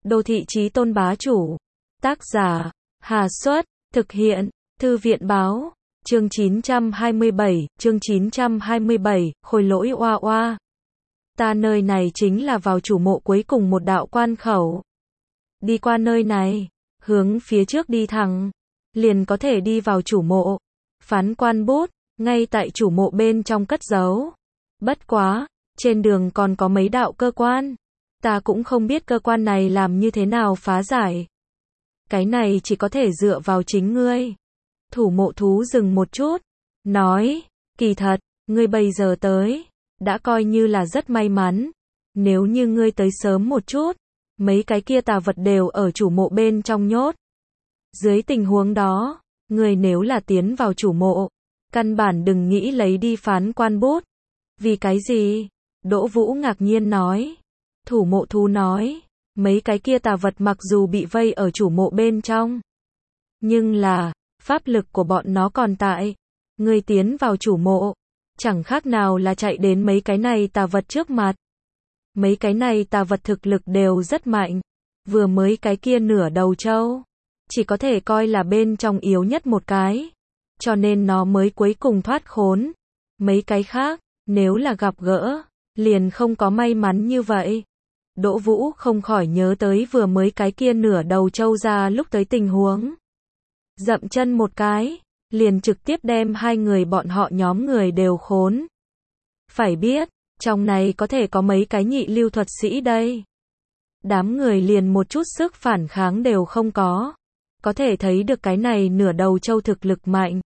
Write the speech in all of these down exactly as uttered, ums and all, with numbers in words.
Đô thị chí tôn bá chủ. Tác giả, Hà Xuất, thực hiện, Thư viện báo, chương chín trăm hai mươi bảy, chương chín trăm hai mươi bảy, khôi lỗi oa oa. Ta nơi này chính là vào chủ mộ cuối cùng một đạo quan khẩu. Đi qua nơi này, hướng phía trước đi thẳng, liền có thể đi vào chủ mộ. Phán quan bút, ngay tại chủ mộ bên trong cất giấu. Bất quá, trên đường còn có mấy đạo cơ quan. Ta cũng không biết cơ quan này làm như thế nào phá giải. Cái này chỉ có thể dựa vào chính ngươi. Thủ mộ thú dừng một chút, nói, kỳ thật, ngươi bây giờ tới, đã coi như là rất may mắn. Nếu như ngươi tới sớm một chút, mấy cái kia tà vật đều ở chủ mộ bên trong nhốt. Dưới tình huống đó, ngươi nếu là tiến vào chủ mộ, căn bản đừng nghĩ lấy đi phán quan bút. Vì cái gì? Đỗ Vũ ngạc nhiên nói. Thủ mộ thú nói, mấy cái kia tà vật mặc dù bị vây ở chủ mộ bên trong, nhưng là, pháp lực của bọn nó còn tại. Ngươi tiến vào chủ mộ, chẳng khác nào là chạy đến mấy cái này tà vật trước mặt. Mấy cái này tà vật thực lực đều rất mạnh. Vừa mới cái kia nửa đầu trâu, chỉ có thể coi là bên trong yếu nhất một cái. Cho nên nó mới cuối cùng thoát khốn. Mấy cái khác, nếu là gặp gỡ, liền không có may mắn như vậy. Đỗ Vũ không khỏi nhớ tới vừa mới cái kia nửa đầu trâu ra lúc tới tình huống. Dậm chân một cái, liền trực tiếp đem hai người bọn họ nhóm người đều khốn. Phải biết, trong này có thể có mấy cái nhị lưu thuật sĩ đây. Đám người liền một chút sức phản kháng đều không có. Có thể thấy được cái này nửa đầu trâu thực lực mạnh.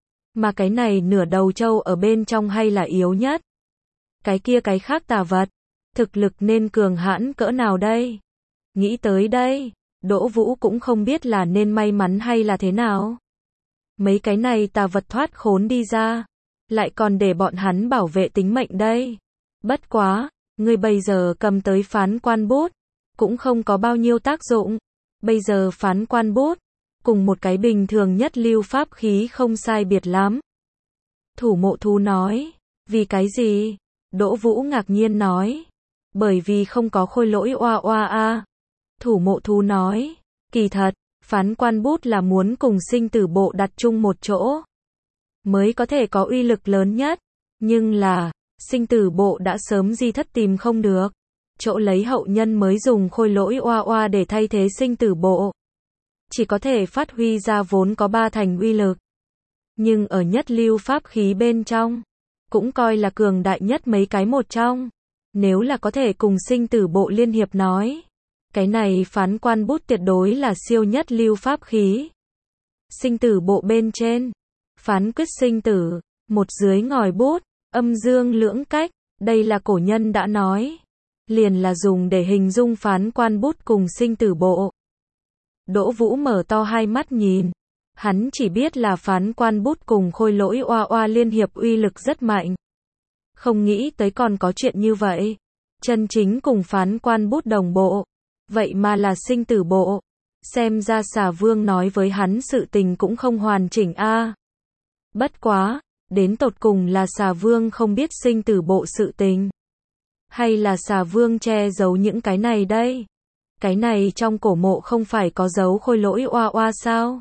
Mà cái này nửa đầu trâu ở bên trong hay là yếu nhất. Cái kia cái khác tà vật, thực lực nên cường hãn cỡ nào đây? Nghĩ tới đây, Đỗ Vũ cũng không biết là nên may mắn hay là thế nào. Mấy cái này tà vật thoát khốn đi ra, lại còn để bọn hắn bảo vệ tính mệnh đây. Bất quá, ngươi bây giờ cầm tới phán quan bút, cũng không có bao nhiêu tác dụng. Bây giờ phán quan bút, cùng một cái bình thường nhất lưu pháp khí không sai biệt lắm. Thủ mộ thú nói, vì cái gì? Đỗ Vũ ngạc nhiên nói, bởi vì không có khôi lỗi oa oa a. Thủ mộ thú nói, kỳ thật, phán quan bút là muốn cùng sinh tử bộ đặt chung một chỗ, mới có thể có uy lực lớn nhất. Nhưng là, sinh tử bộ đã sớm di thất tìm không được. Chỗ lấy hậu nhân mới dùng khôi lỗi oa oa để thay thế sinh tử bộ. Chỉ có thể phát huy ra vốn có ba thành uy lực. Nhưng ở nhất lưu pháp khí bên trong, cũng coi là cường đại nhất mấy cái một trong. Nếu là có thể cùng sinh tử bộ liên hiệp nói, cái này phán quan bút tuyệt đối là siêu nhất lưu pháp khí. Sinh tử bộ bên trên, phán quyết sinh tử, một dưới ngòi bút, âm dương lưỡng cách, đây là cổ nhân đã nói. Liền là dùng để hình dung phán quan bút cùng sinh tử bộ. Đỗ Vũ mở to hai mắt nhìn. Hắn chỉ biết là phán quan bút cùng khôi lỗi oa oa liên hiệp uy lực rất mạnh. Không nghĩ tới còn có chuyện như vậy. Chân chính cùng phán quan bút đồng bộ. Vậy mà là sinh tử bộ. Xem ra Xà Vương nói với hắn sự tình cũng không hoàn chỉnh a. À. Bất quá, đến tột cùng là Xà Vương không biết sinh tử bộ sự tình. Hay là Xà Vương che giấu những cái này đây? Cái này trong cổ mộ không phải có dấu khôi lỗi oa oa sao?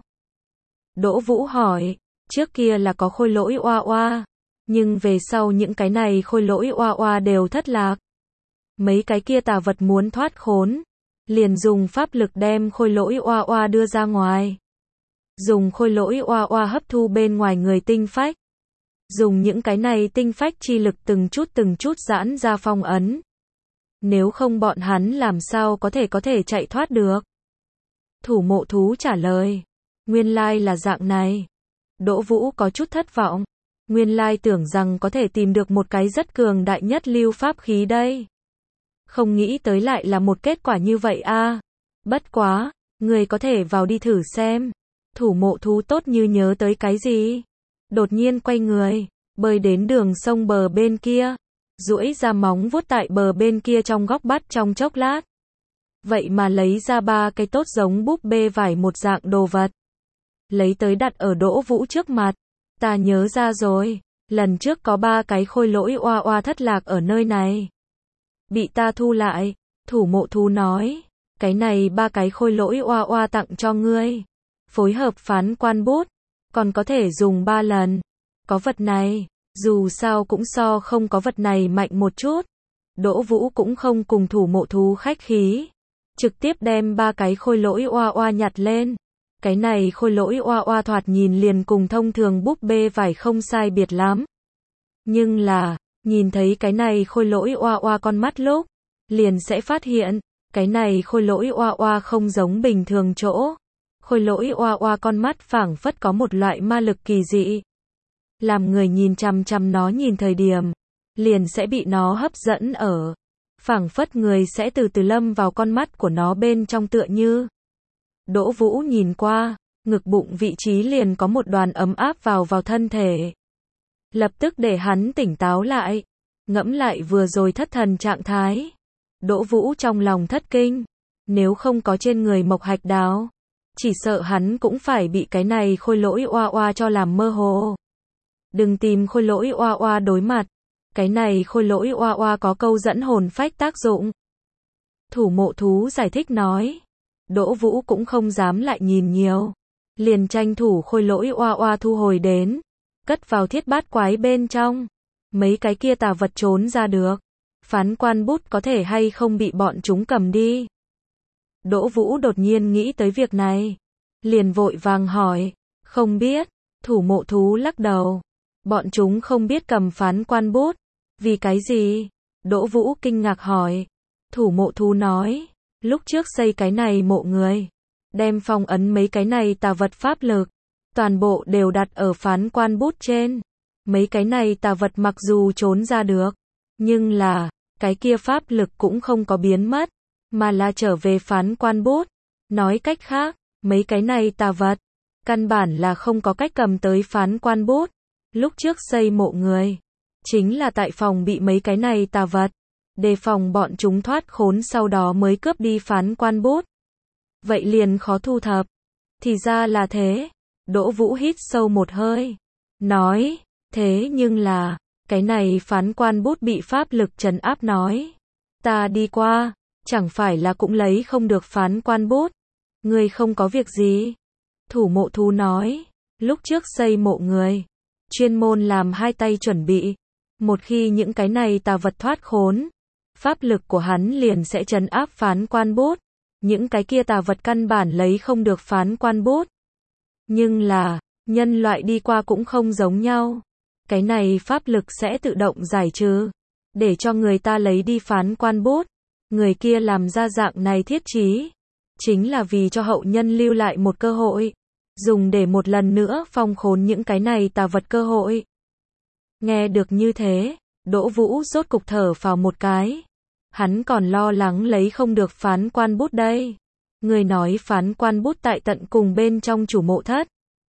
Đỗ Vũ hỏi, trước kia là có khôi lỗi oa oa, nhưng về sau những cái này khôi lỗi oa oa đều thất lạc. Mấy cái kia tà vật muốn thoát khốn, liền dùng pháp lực đem khôi lỗi oa oa đưa ra ngoài. Dùng khôi lỗi oa oa hấp thu bên ngoài người tinh phách. Dùng những cái này tinh phách chi lực từng chút từng chút giãn ra phong ấn. Nếu không bọn hắn làm sao có thể có thể chạy thoát được? Thủ mộ thú trả lời. Nguyên lai là dạng này. Đỗ Vũ có chút thất vọng. Nguyên lai tưởng rằng có thể tìm được một cái rất cường đại nhất lưu pháp khí đây. Không nghĩ tới lại là một kết quả như vậy a. À. Bất quá, người có thể vào đi thử xem. Thủ mộ thú tốt như nhớ tới cái gì. Đột nhiên quay người, bơi đến đường sông bờ bên kia. Duỗi ra móng vuốt tại bờ bên kia trong góc bắt trong chốc lát. Vậy mà lấy ra ba cái tốt giống búp bê vải một dạng đồ vật. Lấy tới đặt ở Đỗ Vũ trước mặt. Ta nhớ ra rồi, lần trước có ba cái khôi lỗi oa oa thất lạc ở nơi này. Bị ta thu lại, thủ mộ thú nói. cái này ba cái khôi lỗi oa oa tặng cho ngươi. Phối hợp phán quan bút, còn có thể dùng ba lần. Có vật này, dù sao cũng so không có vật này mạnh một chút. Đỗ Vũ cũng không cùng Thủ Mộ Thú khách khí, trực tiếp đem ba cái khôi lỗi oa oa nhặt lên. Cái này khôi lỗi oa oa thoạt nhìn liền cùng thông thường búp bê vải không sai biệt lắm. Nhưng là, nhìn thấy cái này khôi lỗi oa oa con mắt lúc, liền sẽ phát hiện, cái này khôi lỗi oa oa không giống bình thường chỗ. Khôi lỗi oa oa con mắt phảng phất có một loại ma lực kỳ dị. Làm người nhìn chằm chằm nó nhìn thời điểm, liền sẽ bị nó hấp dẫn ở. Phảng phất người sẽ từ từ lâm vào con mắt của nó bên trong tựa như. Đỗ Vũ nhìn qua, ngực bụng vị trí liền có một đoàn ấm áp vào vào thân thể. Lập tức để hắn tỉnh táo lại, ngẫm lại vừa rồi thất thần trạng thái. Đỗ Vũ trong lòng thất kinh, nếu không có trên người mộc hạch đáo, chỉ sợ hắn cũng phải bị cái này khôi lỗi oa oa cho làm mơ hồ. Đừng tìm khôi lỗi oa oa đối mặt, cái này khôi lỗi oa oa có câu dẫn hồn phách tác dụng. Thủ Mộ Thú giải thích nói. Đỗ Vũ cũng không dám lại nhìn nhiều, liền tranh thủ khôi lỗi oa oa thu hồi đến, cất vào thiết bát quái bên trong. Mấy cái kia tà vật trốn ra được, phán quan bút có thể hay không bị bọn chúng cầm đi. Đỗ Vũ đột nhiên nghĩ tới việc này, liền vội vàng hỏi, không biết. Thủ Mộ Thú lắc đầu, bọn chúng không biết cầm phán quan bút. Vì cái gì? Đỗ Vũ kinh ngạc hỏi. Thủ Mộ Thú nói, lúc trước xây cái này mộ người, đem phong ấn mấy cái này tà vật pháp lực, toàn bộ đều đặt ở phán quan bút trên. Mấy cái này tà vật mặc dù trốn ra được, nhưng là, cái kia pháp lực cũng không có biến mất, mà là trở về phán quan bút. Nói cách khác, mấy cái này tà vật, căn bản là không có cách cầm tới phán quan bút. Lúc trước xây mộ người, chính là tại phòng bị mấy cái này tà vật, đề phòng bọn chúng thoát khốn sau đó mới cướp đi phán quan bút. Vậy liền khó thu thập. Thì ra là thế. Đỗ Vũ hít sâu một hơi, nói, thế nhưng là, cái này phán quan bút bị pháp lực trấn áp nói. Ta đi qua, chẳng phải là cũng lấy không được phán quan bút. Ngươi không có việc gì. Thủ Mộ Thú nói, lúc trước xây mộ người, chuyên môn làm hai tay chuẩn bị. Một khi những cái này tà vật thoát khốn, pháp lực của hắn liền sẽ trấn áp phán quan bút. Những cái kia tà vật căn bản lấy không được phán quan bút. Nhưng là, nhân loại đi qua cũng không giống nhau. Cái này pháp lực sẽ tự động giải trừ, để cho người ta lấy đi phán quan bút. Người kia làm ra dạng này thiết chí, chính là vì cho hậu nhân lưu lại một cơ hội, dùng để một lần nữa phong khốn những cái này tà vật cơ hội. Nghe được như thế, Đỗ Vũ rốt cục thở phào một cái. Hắn còn lo lắng lấy không được phán quan bút đây. Người nói phán quan bút tại tận cùng bên trong chủ mộ thất.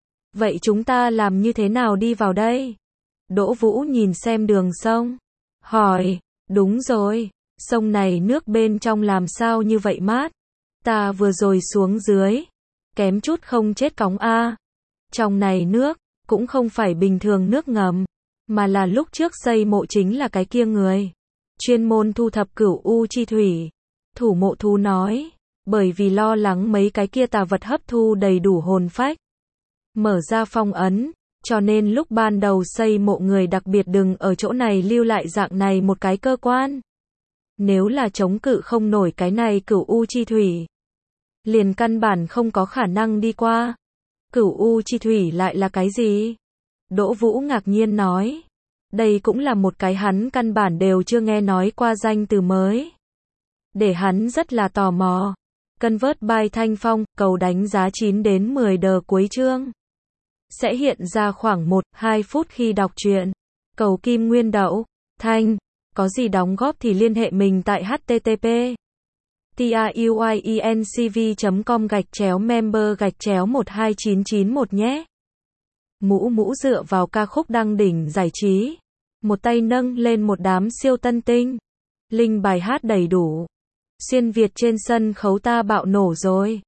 Vậy chúng ta làm như thế nào đi vào đây? Đỗ Vũ nhìn xem đường sông, hỏi, đúng rồi, sông này nước bên trong làm sao như vậy mát? Ta vừa rồi xuống dưới, kém chút không chết cóng a. Trong này nước, cũng không phải bình thường nước ngầm, mà là lúc trước xây mộ chính là cái kia người, chuyên môn thu thập cửu u chi thủy. Thủ Mộ Thú nói, bởi vì lo lắng mấy cái kia tà vật hấp thu đầy đủ hồn phách, mở ra phong ấn, cho nên lúc ban đầu xây mộ người đặc biệt đừng ở chỗ này lưu lại dạng này một cái cơ quan. Nếu là chống cự không nổi cái này cửu u chi thủy, liền căn bản không có khả năng đi qua. Cửu u chi thủy lại là cái gì? Đỗ Vũ ngạc nhiên nói, đây cũng là một cái hắn căn bản đều chưa nghe nói qua danh từ mới. Để hắn rất là tò mò. Convert by Thanh Phong, cầu đánh giá chín đến mười đờ cuối chương. Sẽ hiện ra khoảng một đến hai phút khi đọc truyện. Cầu kim nguyên đậu, Thanh, có gì đóng góp thì liên hệ mình tại http truyencv chấm com gạch chéo member gạch chéo một hai chín chín một nhé. Mũ mũ dựa vào ca khúc đăng đỉnh giải trí. Một tay nâng lên một đám siêu tân tinh. Linh bài hát đầy đủ. Xuyên Việt trên sân khấu ta bạo nổ rồi.